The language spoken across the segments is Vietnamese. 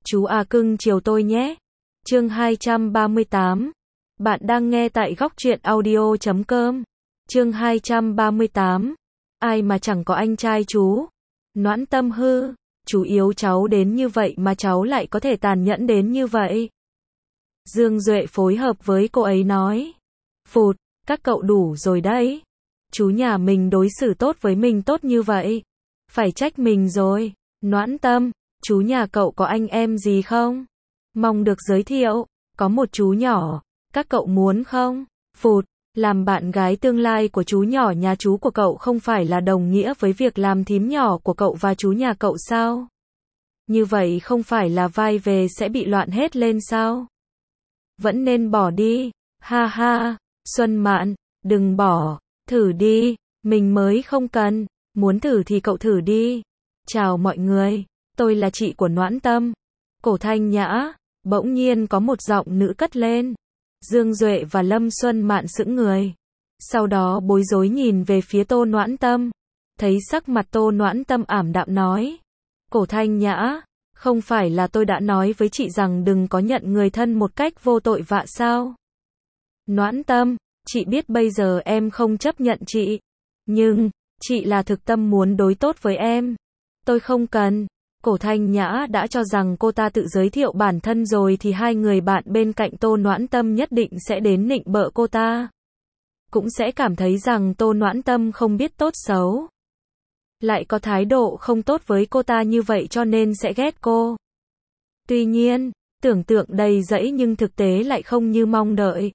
Chú à cưng chiều tôi nhé. Chương 238. Bạn đang nghe tại góc truyện audio.com. Chương 238. Ai mà chẳng có anh trai chú. Noãn Tâm hư, chú yếu cháu đến như vậy mà cháu lại có thể tàn nhẫn đến như vậy. Dương Duệ phối hợp với cô ấy nói. Phụt, các cậu đủ rồi đấy. Chú nhà mình đối xử tốt với mình tốt như vậy. Phải trách mình rồi. Noãn Tâm, chú nhà cậu có anh em gì không? Mong được giới thiệu, có một chú nhỏ, các cậu muốn không? Phụt, làm bạn gái tương lai của chú nhỏ nhà chú của cậu không phải là đồng nghĩa với việc làm thím nhỏ của cậu và chú nhà cậu sao? Như vậy không phải là vai về sẽ bị loạn hết lên sao? Vẫn nên bỏ đi, ha ha, Xuân Mạn, đừng bỏ, thử đi, mình mới không cần, muốn thử thì cậu thử đi. Chào mọi người, tôi là chị của Noãn Tâm. Cổ Thanh Nhã, bỗng nhiên có một giọng nữ cất lên. Dương Duệ và Lâm Xuân Mạn sững người. Sau đó bối rối nhìn về phía Tô Noãn Tâm. Thấy sắc mặt Tô Noãn Tâm ảm đạm nói. Cổ Thanh Nhã, không phải là tôi đã nói với chị rằng đừng có nhận người thân một cách vô tội vạ sao? Noãn Tâm, chị biết bây giờ em không chấp nhận chị. Nhưng, chị là thực tâm muốn đối tốt với em. Tôi không cần. Cổ Thanh Nhã đã cho rằng cô ta tự giới thiệu bản thân rồi thì hai người bạn bên cạnh Tô Noãn Tâm nhất định sẽ đến nịnh bợ cô ta. Cũng sẽ cảm thấy rằng Tô Noãn Tâm không biết tốt xấu. Lại có thái độ không tốt với cô ta như vậy cho nên sẽ ghét cô. Tuy nhiên, tưởng tượng đầy dẫy nhưng thực tế lại không như mong đợi.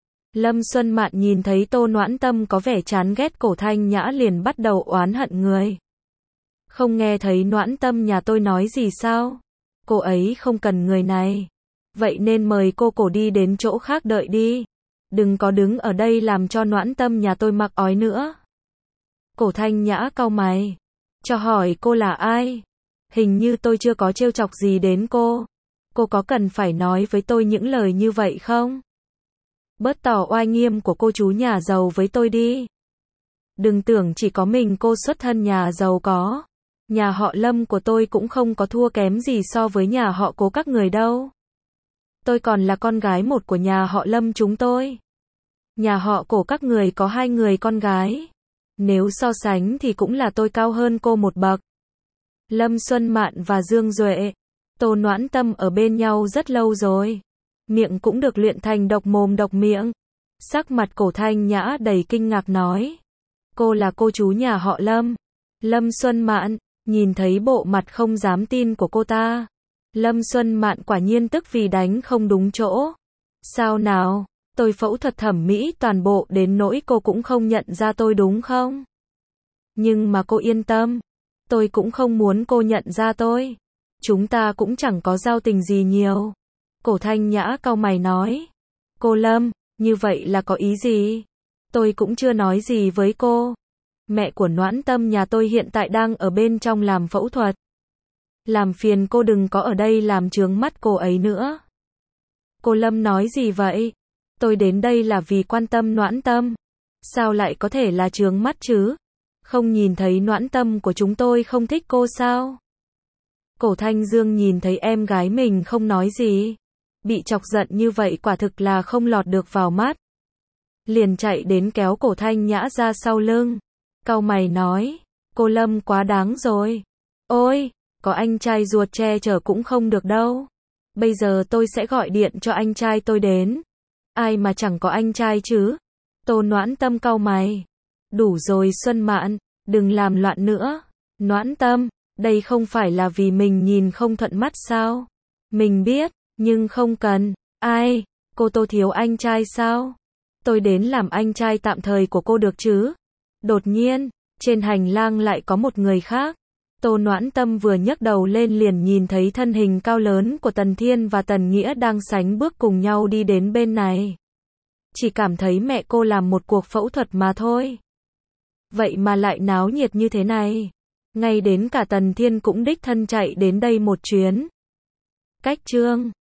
Lâm Xuân Mạn nhìn thấy Tô Noãn Tâm có vẻ chán ghét Cổ Thanh Nhã liền bắt đầu oán hận người. Không nghe thấy Noãn Tâm nhà tôi nói gì sao? Cô ấy không cần người này. Vậy nên mời cô Cổ đi đến chỗ khác đợi đi. Đừng có đứng ở đây làm cho Noãn Tâm nhà tôi mặc ói nữa. Cổ Thanh Nhã cau mày. Cho hỏi cô là ai? Hình như tôi chưa có trêu chọc gì đến cô. Cô có cần phải nói với tôi những lời như vậy không? Bớt tỏ oai nghiêm của cô chú nhà giàu với tôi đi. Đừng tưởng chỉ có mình cô xuất thân nhà giàu có. Nhà họ Lâm của tôi cũng không có thua kém gì so với nhà họ Cố các người đâu. Tôi còn là con gái một của nhà họ Lâm chúng tôi. Nhà họ Cổ các người có 2 người con gái. Nếu so sánh thì cũng là tôi cao hơn cô một bậc. Lâm Xuân Mạn và Dương Duệ, Tô Noãn Tâm ở bên nhau rất lâu rồi. Miệng cũng được luyện thành độc mồm độc miệng. Sắc mặt Cổ Thanh Nhã đầy kinh ngạc nói. Cô là cô chú nhà họ Lâm. Lâm Xuân Mạn, nhìn thấy bộ mặt không dám tin của cô ta. Lâm Xuân Mạn quả nhiên tức vì đánh không đúng chỗ. Sao nào, tôi phẫu thuật thẩm mỹ toàn bộ đến nỗi cô cũng không nhận ra tôi đúng không? Nhưng mà cô yên tâm. Tôi cũng không muốn cô nhận ra tôi. Chúng ta cũng chẳng có giao tình gì nhiều. Cổ Thanh Nhã cau mày nói. Cô Lâm, như vậy là có ý gì? Tôi cũng chưa nói gì với cô. Mẹ của Noãn Tâm nhà tôi hiện tại đang ở bên trong làm phẫu thuật. Làm phiền cô đừng có ở đây làm chướng mắt cô ấy nữa. Cô Lâm nói gì vậy? Tôi đến đây là vì quan tâm Noãn Tâm. Sao lại có thể là chướng mắt chứ? Không nhìn thấy Noãn Tâm của chúng tôi không thích cô sao? Cổ Thanh Dương nhìn thấy em gái mình không nói gì. Bị chọc giận như vậy quả thực là không lọt được vào mắt. Liền chạy đến kéo Cổ Thanh Nhã ra sau lưng. Cau mày nói, cô Lâm quá đáng rồi. Ôi, có anh trai ruột che chở cũng không được đâu. Bây giờ tôi sẽ gọi điện cho anh trai tôi đến. Ai mà chẳng có anh trai chứ? Tô Noãn Tâm cau mày. Đủ rồi Xuân Mạn, đừng làm loạn nữa. Noãn Tâm, đây không phải là vì mình nhìn không thuận mắt sao? Mình biết, nhưng không cần. Ai, cô Tô thiếu anh trai sao? Tôi đến làm anh trai tạm thời của cô được chứ? Đột nhiên, trên hành lang lại có một người khác. Tô Noãn Tâm vừa nhấc đầu lên liền nhìn thấy thân hình cao lớn của Tần Thiên và Tần Nghĩa đang sánh bước cùng nhau đi đến bên này. Chỉ cảm thấy mẹ cô làm một cuộc phẫu thuật mà thôi. Vậy mà lại náo nhiệt như thế này. Ngay đến cả Tần Thiên cũng đích thân chạy đến đây một chuyến. Cách chương